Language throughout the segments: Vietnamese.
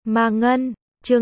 Ma Ngân, chương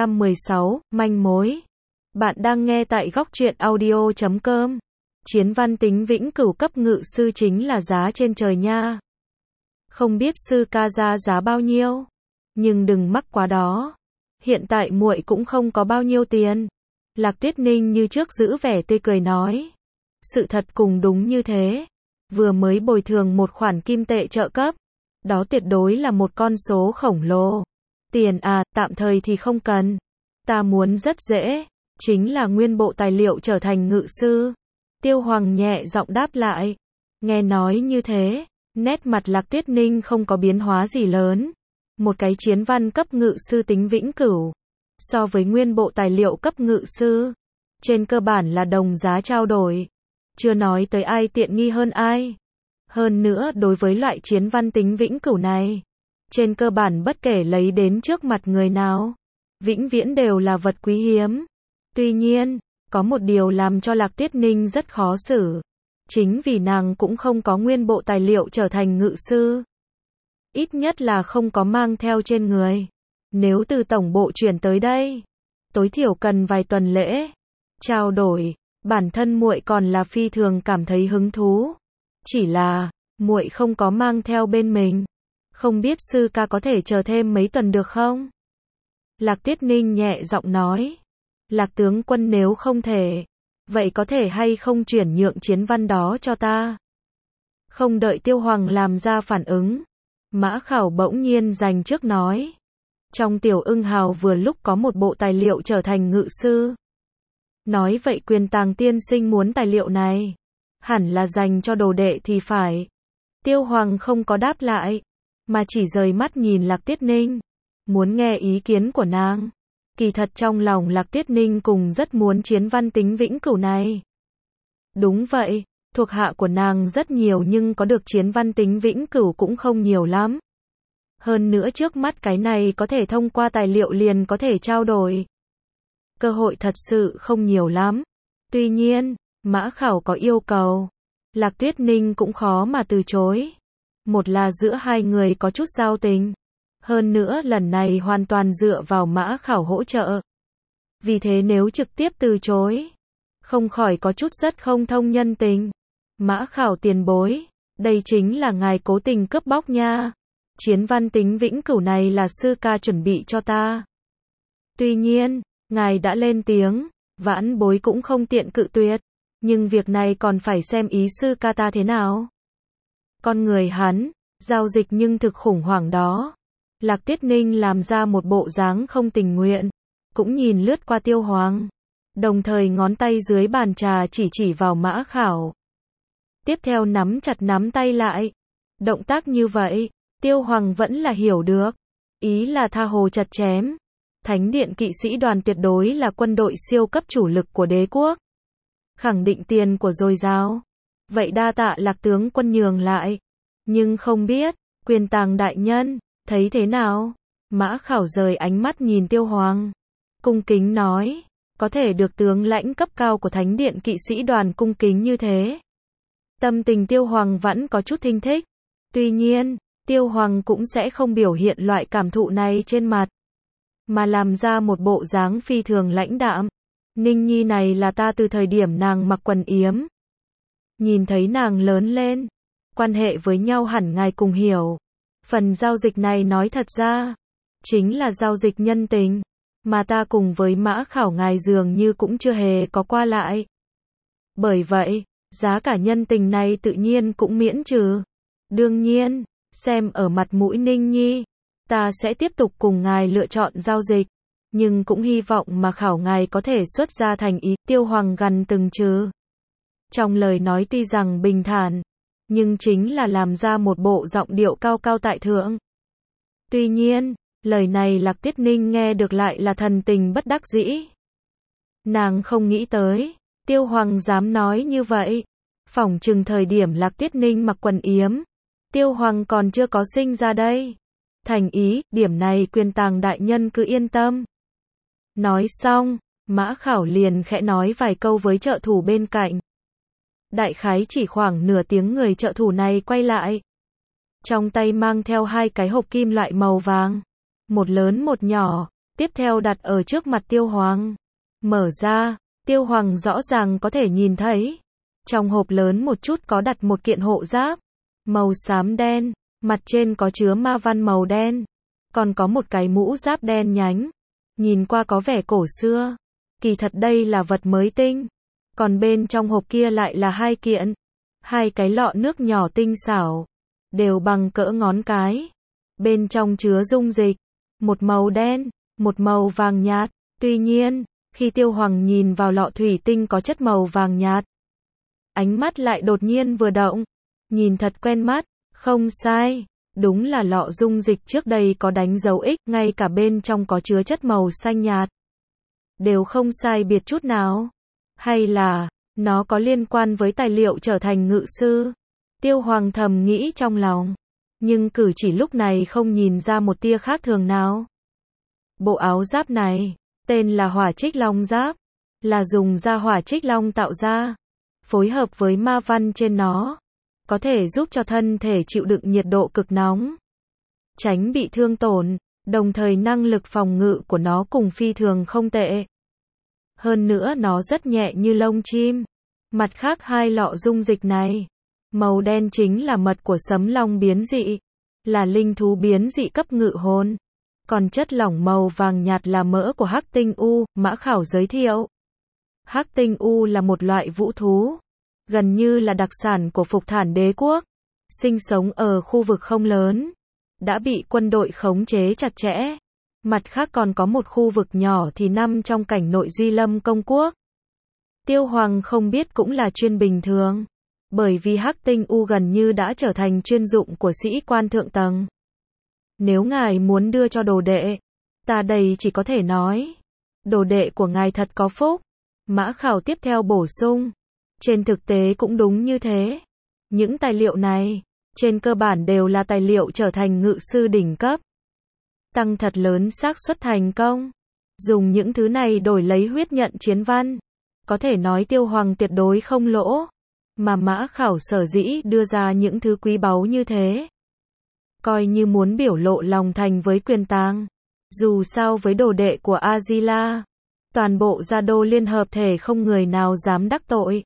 216, manh mối. Bạn đang nghe tại góc truyện audio.com. Chiến văn tính vĩnh cửu cấp ngự sư chính là giá trên trời nha. Không biết sư ca ra giá bao nhiêu, nhưng đừng mắc quá đó. Hiện tại muội cũng không có bao nhiêu tiền. Lạc Tuyết Ninh như trước giữ vẻ tươi cười nói. Sự thật cùng đúng như thế. Vừa mới bồi thường một khoản kim tệ trợ cấp. Đó tuyệt đối là một con số khổng lồ. Tiền à, tạm thời thì không cần. Ta muốn rất dễ. Chính là nguyên bộ tài liệu trở thành ngự sư. Tiêu Hoàng nhẹ giọng đáp lại. Nghe nói như thế, nét mặt Lạc Tuyết Ninh không có biến hóa gì lớn. Một cái chiến văn cấp ngự sư tính vĩnh cửu. So với nguyên bộ tài liệu cấp ngự sư, trên cơ bản là đồng giá trao đổi. Chưa nói tới ai tiện nghi hơn ai. Hơn nữa đối với loại chiến văn tính vĩnh cửu này, trên cơ bản bất kể lấy đến trước mặt người nào, vĩnh viễn đều là vật quý hiếm. Tuy nhiên, có một điều làm cho Lạc Tuyết Ninh rất khó xử. Chính vì nàng cũng không có nguyên bộ tài liệu trở thành ngự sư. Ít nhất là không có mang theo trên người. Nếu từ tổng bộ chuyển tới đây, tối thiểu cần vài tuần lễ trao đổi, bản thân muội còn là phi thường cảm thấy hứng thú. Chỉ là, muội không có mang theo bên mình. Không biết sư ca có thể chờ thêm mấy tuần được không? Lạc Tuyết Ninh nhẹ giọng nói. Lạc tướng quân nếu không thể, vậy có thể hay không chuyển nhượng chiến văn đó cho ta? Không đợi Tiêu Hoàng làm ra phản ứng, Mã Khảo bỗng nhiên giành trước nói. Trong Tiểu Ưng Hào vừa lúc có một bộ tài liệu trở thành ngự sư. Nói vậy Quyền Tàng tiên sinh muốn tài liệu này, hẳn là dành cho đồ đệ thì phải. Tiêu Hoàng không có đáp lại, mà chỉ rời mắt nhìn Lạc Tuyết Ninh, muốn nghe ý kiến của nàng. Kỳ thật trong lòng Lạc Tuyết Ninh cùng rất muốn chiến văn tính vĩnh cửu này. Đúng vậy, thuộc hạ của nàng rất nhiều nhưng có được chiến văn tính vĩnh cửu cũng không nhiều lắm. Hơn nữa trước mắt cái này có thể thông qua tài liệu liền có thể trao đổi. Cơ hội thật sự không nhiều lắm. Tuy nhiên, Mã Khảo có yêu cầu, Lạc Tuyết Ninh cũng khó mà từ chối. Một là giữa hai người có chút giao tình. Hơn nữa lần này hoàn toàn dựa vào Mã Khảo hỗ trợ. Vì thế nếu trực tiếp từ chối, không khỏi có chút rất không thông nhân tình. Mã Khảo tiền bối, đây chính là ngài cố tình cướp bóc nha. Chiến văn tính vĩnh cửu này là sư ca chuẩn bị cho ta. Tuy nhiên, ngài đã lên tiếng, vãn bối cũng không tiện cự tuyệt. Nhưng việc này còn phải xem ý sư ca ta thế nào. Con người hắn, giao dịch nhưng thực khủng hoảng đó. Lạc Tuyết Ninh làm ra một bộ dáng không tình nguyện, cũng nhìn lướt qua Tiêu Hoàng, đồng thời ngón tay dưới bàn trà chỉ vào Mã Khảo. Tiếp theo nắm chặt nắm tay lại. Động tác như vậy, Tiêu Hoàng vẫn là hiểu được. Ý là tha hồ chặt chém. Thánh điện kỵ sĩ đoàn tuyệt đối là quân đội siêu cấp chủ lực của đế quốc. Khẳng định tiền của dồi dào. Vậy đa tạ Lạc tướng quân nhường lại. Nhưng không biết, Quyền Tàng đại nhân thấy thế nào? Mã Khảo rời ánh mắt nhìn Tiêu Hoàng, cung kính nói, có thể được tướng lãnh cấp cao của Thánh điện kỵ sĩ đoàn cung kính như thế. Tâm tình Tiêu Hoàng vẫn có chút thinh thích. Tuy nhiên, Tiêu Hoàng cũng sẽ không biểu hiện loại cảm thụ này trên mặt, mà làm ra một bộ dáng phi thường lãnh đạm. Ninh Nhi này là ta từ thời điểm nàng mặc quần yếm. Nhìn thấy nàng lớn lên, quan hệ với nhau hẳn ngài cùng hiểu. Phần giao dịch này nói thật ra, chính là giao dịch nhân tình, mà ta cùng với Mã Khảo ngài dường như cũng chưa hề có qua lại. Bởi vậy, giá cả nhân tình này tự nhiên cũng miễn trừ. Đương nhiên, xem ở mặt mũi Ninh Nhi, ta sẽ tiếp tục cùng ngài lựa chọn giao dịch, nhưng cũng hy vọng mà Khảo ngài có thể xuất ra thành ý. Tiêu Hoàng gằn từng chữ. Trong lời nói tuy rằng bình thản, nhưng chính là làm ra một bộ giọng điệu cao cao tại thượng. Tuy nhiên, lời này Lạc Tuyết Ninh nghe được lại là thần tình bất đắc dĩ. Nàng không nghĩ tới, Tiêu Hoàng dám nói như vậy. Phỏng chừng thời điểm Lạc Tuyết Ninh mặc quần yếm, Tiêu Hoàng còn chưa có sinh ra đây. Thành ý, điểm này Quyền Tàng đại nhân cứ yên tâm. Nói xong, Mã Khảo liền khẽ nói vài câu với trợ thủ bên cạnh. Đại khái chỉ khoảng nửa tiếng người trợ thủ này quay lại. Trong tay mang theo hai cái hộp kim loại màu vàng. một lớn một nhỏ, tiếp theo đặt ở trước mặt Tiêu Hoàng. Mở ra, Tiêu Hoàng rõ ràng có thể nhìn thấy. Trong hộp lớn một chút có đặt một kiện hộ giáp, màu xám đen, mặt trên có chứa ma văn màu đen. Còn có một cái mũ giáp đen nhánh, nhìn qua có vẻ cổ xưa. Kỳ thật đây là vật mới tinh. Còn bên trong hộp kia lại là hai cái lọ nước nhỏ tinh xảo, đều bằng cỡ ngón cái. Bên trong chứa dung dịch, một màu đen, một màu vàng nhạt. Tuy nhiên, khi Tiêu Hoàng nhìn vào lọ thủy tinh có chất màu vàng nhạt, ánh mắt lại đột nhiên vừa động, nhìn thật quen mắt, không sai, đúng là lọ dung dịch trước đây có đánh dấu X, ngay cả bên trong có chứa chất màu xanh nhạt. Đều không sai biệt chút nào. Hay là, nó có liên quan với tài liệu trở thành ngự sư? Tiêu Hoàng thầm nghĩ trong lòng. Nhưng cử chỉ lúc này không nhìn ra một tia khác thường nào. Bộ áo giáp này, tên là Hỏa Trích Long Giáp, là dùng da hỏa trích long tạo ra, phối hợp với ma văn trên nó, có thể giúp cho thân thể chịu đựng nhiệt độ cực nóng, tránh bị thương tổn, đồng thời năng lực phòng ngự của nó cùng phi thường không tệ. Hơn nữa nó rất nhẹ như lông chim. Mặt khác hai lọ dung dịch này, màu đen chính là mật của sấm long biến dị, là linh thú biến dị cấp ngự hồn. Còn chất lỏng màu vàng nhạt là mỡ của hắc tinh u, Mã Khảo giới thiệu. Hắc tinh u là một loại vũ thú, gần như là đặc sản của Phục Thản Đế quốc, sinh sống ở khu vực không lớn, đã bị quân đội khống chế chặt chẽ. Mặt khác còn có một khu vực nhỏ thì nằm trong cảnh nội Duy Lâm công quốc. Tiêu Hoàng không biết cũng là chuyên bình thường, bởi vì hắc tinh u gần như đã trở thành chuyên dụng của sĩ quan thượng tầng. Nếu ngài muốn đưa cho đồ đệ, ta đây chỉ có thể nói, đồ đệ của ngài thật có phúc. Mã Khảo tiếp theo bổ sung, trên thực tế cũng đúng như thế. Những tài liệu này, trên cơ bản đều là tài liệu trở thành ngự sư đỉnh cấp. Tăng thật lớn xác suất thành công. Dùng những thứ này đổi lấy huyết nhận chiến văn, có thể nói Tiêu Hoàng tuyệt đối không lỗ. Mà Mã Khảo sở dĩ đưa ra những thứ quý báu như thế, coi như muốn biểu lộ lòng thành với Quyền Tàng. Dù sao với đồ đệ của Azila, toàn bộ Gia Đô Liên Hợp thể không người nào dám đắc tội.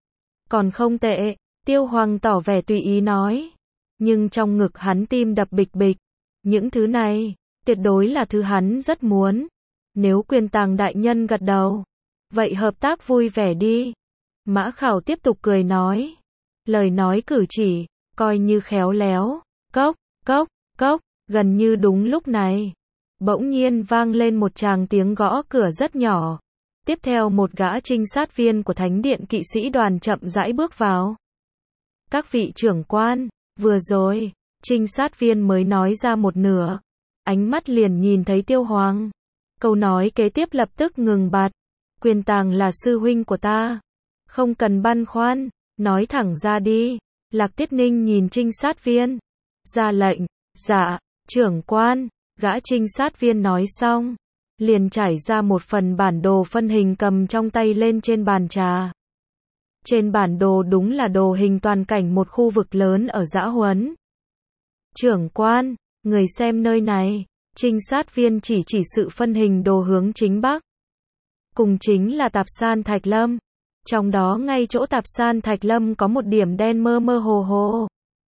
Còn không tệ, Tiêu Hoàng tỏ vẻ tùy ý nói. Nhưng trong ngực hắn tim đập bịch bịch. Những thứ này, tuyệt đối là thứ hắn rất muốn. Nếu Quyền Tàng đại nhân gật đầu, vậy hợp tác vui vẻ đi. Mã Khảo tiếp tục cười nói. Lời nói cử chỉ, coi như khéo léo. Cốc, cốc, cốc, gần như đúng lúc này. Bỗng nhiên vang lên một tràng tiếng gõ cửa rất nhỏ. Tiếp theo một gã trinh sát viên của Thánh điện kỵ sĩ đoàn chậm rãi bước vào. Các vị trưởng quan, vừa rồi, trinh sát viên mới nói ra một nửa. Ánh mắt liền nhìn thấy Tiêu Hoàng. Câu nói kế tiếp lập tức ngừng bặt. Quyền Tàng là sư huynh của ta. Không cần băn khoăn, nói thẳng ra đi. Lạc Tiết Ninh nhìn trinh sát viên. Ra lệnh, dạ, trưởng quan. Gã trinh sát viên nói xong, liền trải ra một phần bản đồ phân hình cầm trong tay lên trên bàn trà. Trên bản đồ đúng là đồ hình toàn cảnh một khu vực lớn ở Dã Huấn. Trưởng quan, người xem nơi này, trinh sát viên chỉ sự phân hình đồ hướng chính bắc. Cùng chính là Tạp San Thạch Lâm. Trong đó ngay chỗ Tạp San Thạch Lâm có một điểm đen mơ mơ hồ hồ.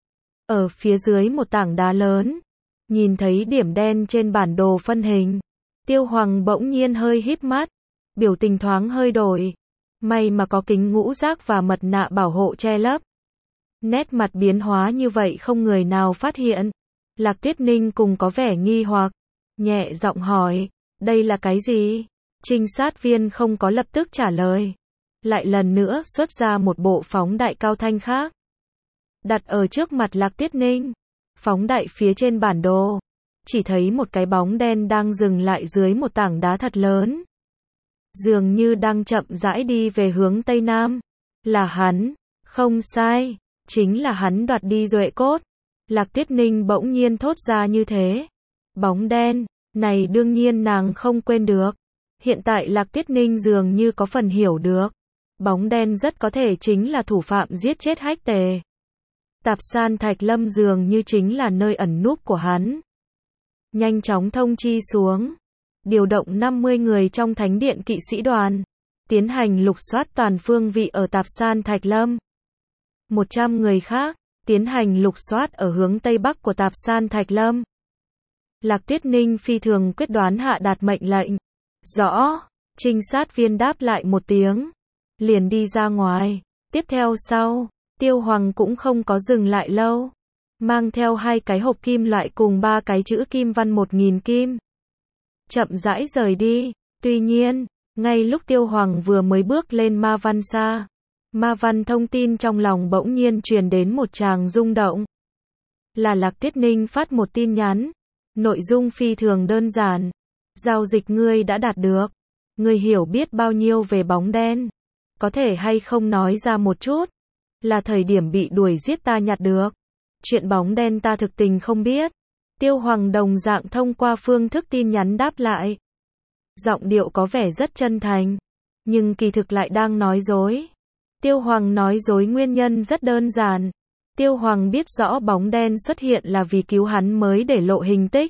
Ở phía dưới một tảng đá lớn. Nhìn thấy điểm đen trên bản đồ phân hình, Tiêu Hoàng bỗng nhiên hơi híp mắt, biểu tình thoáng hơi đổi. May mà có kính ngũ giác và mật nạ bảo hộ che lấp. Nét mặt biến hóa như vậy không người nào phát hiện. Lạc Tiết Ninh cùng có vẻ nghi hoặc, nhẹ giọng hỏi, đây là cái gì? Trinh sát viên không có lập tức trả lời. Lại lần nữa xuất ra một bộ phóng đại cao thanh khác. Đặt ở trước mặt Lạc Tiết Ninh. Phóng đại phía trên bản đồ, chỉ thấy một cái bóng đen đang dừng lại dưới một tảng đá thật lớn. Dường như đang chậm rãi đi về hướng Tây Nam. Là hắn, không sai, chính là hắn đoạt đi Duệ cốt. Lạc Tiết Ninh bỗng nhiên thốt ra như thế. Bóng đen, này đương nhiên nàng không quên được. Hiện tại Lạc Tiết Ninh dường như có phần hiểu được. Bóng đen rất có thể chính là thủ phạm giết chết Hách Tề. Tạp San Thạch Lâm dường như chính là nơi ẩn núp của hắn. nhanh chóng thông chi xuống, điều động 50 người trong thánh điện kỵ sĩ đoàn, tiến hành lục soát toàn phương vị ở Tạp San Thạch Lâm. 100 người khác, tiến hành lục soát ở hướng Tây Bắc của Tạp San Thạch Lâm. Lạc Tuyết Ninh phi thường quyết đoán hạ đạt mệnh lệnh. Rõ, trinh sát viên đáp lại một tiếng, liền đi ra ngoài. Tiếp theo sau, Tiêu Hoàng cũng không có dừng lại lâu, mang theo 2 cái hộp kim loại cùng 3 cái chữ kim văn 1000 kim. Chậm rãi rời đi. Tuy nhiên, ngay lúc Tiêu Hoàng vừa mới bước lên Ma Văn Sa, Ma Văn thông tin trong lòng bỗng nhiên truyền đến một tràng rung động. Là Lạc Tuyết Ninh phát một tin nhắn, nội dung phi thường đơn giản. Giao dịch ngươi đã đạt được. Ngươi hiểu biết bao nhiêu về bóng đen? Có thể hay không nói ra một chút? Là thời điểm bị đuổi giết ta nhặt được. Chuyện bóng đen ta thực tình không biết. Tiêu Hoàng đồng dạng thông qua phương thức tin nhắn đáp lại. Giọng điệu có vẻ rất chân thành, nhưng kỳ thực lại đang nói dối. Tiêu Hoàng nói dối nguyên nhân rất đơn giản. Tiêu Hoàng biết rõ bóng đen xuất hiện là vì cứu hắn mới để lộ hình tích.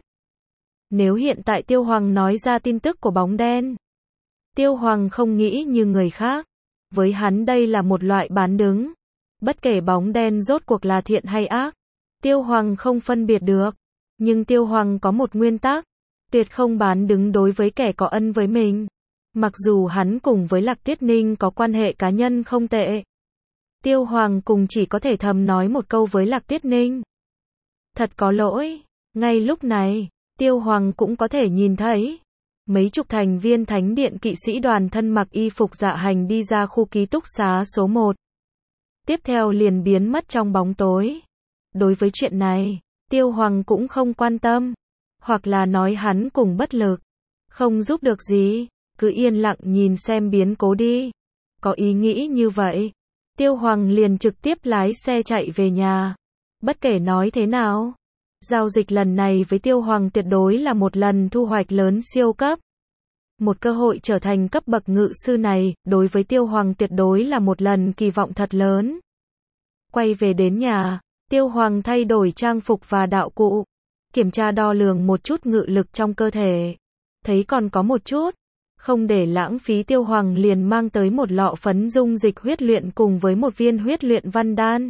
Nếu hiện tại Tiêu Hoàng nói ra tin tức của bóng đen, Tiêu Hoàng không nghĩ như người khác. Với hắn đây là một loại bán đứng. Bất kể bóng đen rốt cuộc là thiện hay ác, Tiêu Hoàng không phân biệt được. Nhưng Tiêu Hoàng có một nguyên tắc, tuyệt không bán đứng đối với kẻ có ân với mình. Mặc dù hắn cùng với Lạc Tuyết Ninh có quan hệ cá nhân không tệ, Tiêu Hoàng cùng chỉ có thể thầm nói một câu với Lạc Tuyết Ninh. Thật có lỗi. Ngay lúc này, Tiêu Hoàng cũng có thể nhìn thấy mấy chục thành viên thánh điện kỵ sĩ đoàn thân mặc y phục dạ hành đi ra khu ký túc xá số 1. Tiếp theo liền biến mất trong bóng tối. Đối với chuyện này, Tiêu Hoàng cũng không quan tâm, hoặc là nói hắn cùng bất lực, không giúp được gì, cứ yên lặng nhìn xem biến cố đi. Có ý nghĩ như vậy, Tiêu Hoàng liền trực tiếp lái xe chạy về nhà. Bất kể nói thế nào, giao dịch lần này với Tiêu Hoàng tuyệt đối là một lần thu hoạch lớn siêu cấp. Một cơ hội trở thành cấp bậc ngự sư này, đối với Tiêu Hoàng tuyệt đối là một lần kỳ vọng thật lớn. Quay về đến nhà, Tiêu Hoàng thay đổi trang phục và đạo cụ, kiểm tra đo lường một chút ngự lực trong cơ thể. Thấy còn có một chút, không để lãng phí, Tiêu Hoàng liền mang tới một lọ phấn dung dịch huyết luyện cùng với một viên huyết luyện văn đan.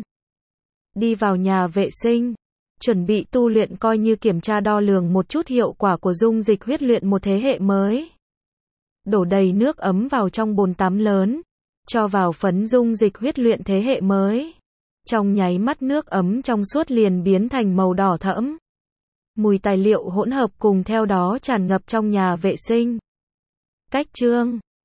Đi vào nhà vệ sinh, chuẩn bị tu luyện, coi như kiểm tra đo lường một chút hiệu quả của dung dịch huyết luyện một thế hệ mới. Đổ đầy nước ấm vào trong bồn tắm lớn, cho vào phấn dung dịch huyết luyện thế hệ mới. Trong nháy mắt nước ấm trong suốt liền biến thành màu đỏ thẫm. Mùi tài liệu hỗn hợp cùng theo đó tràn ngập trong nhà vệ sinh. Cách chương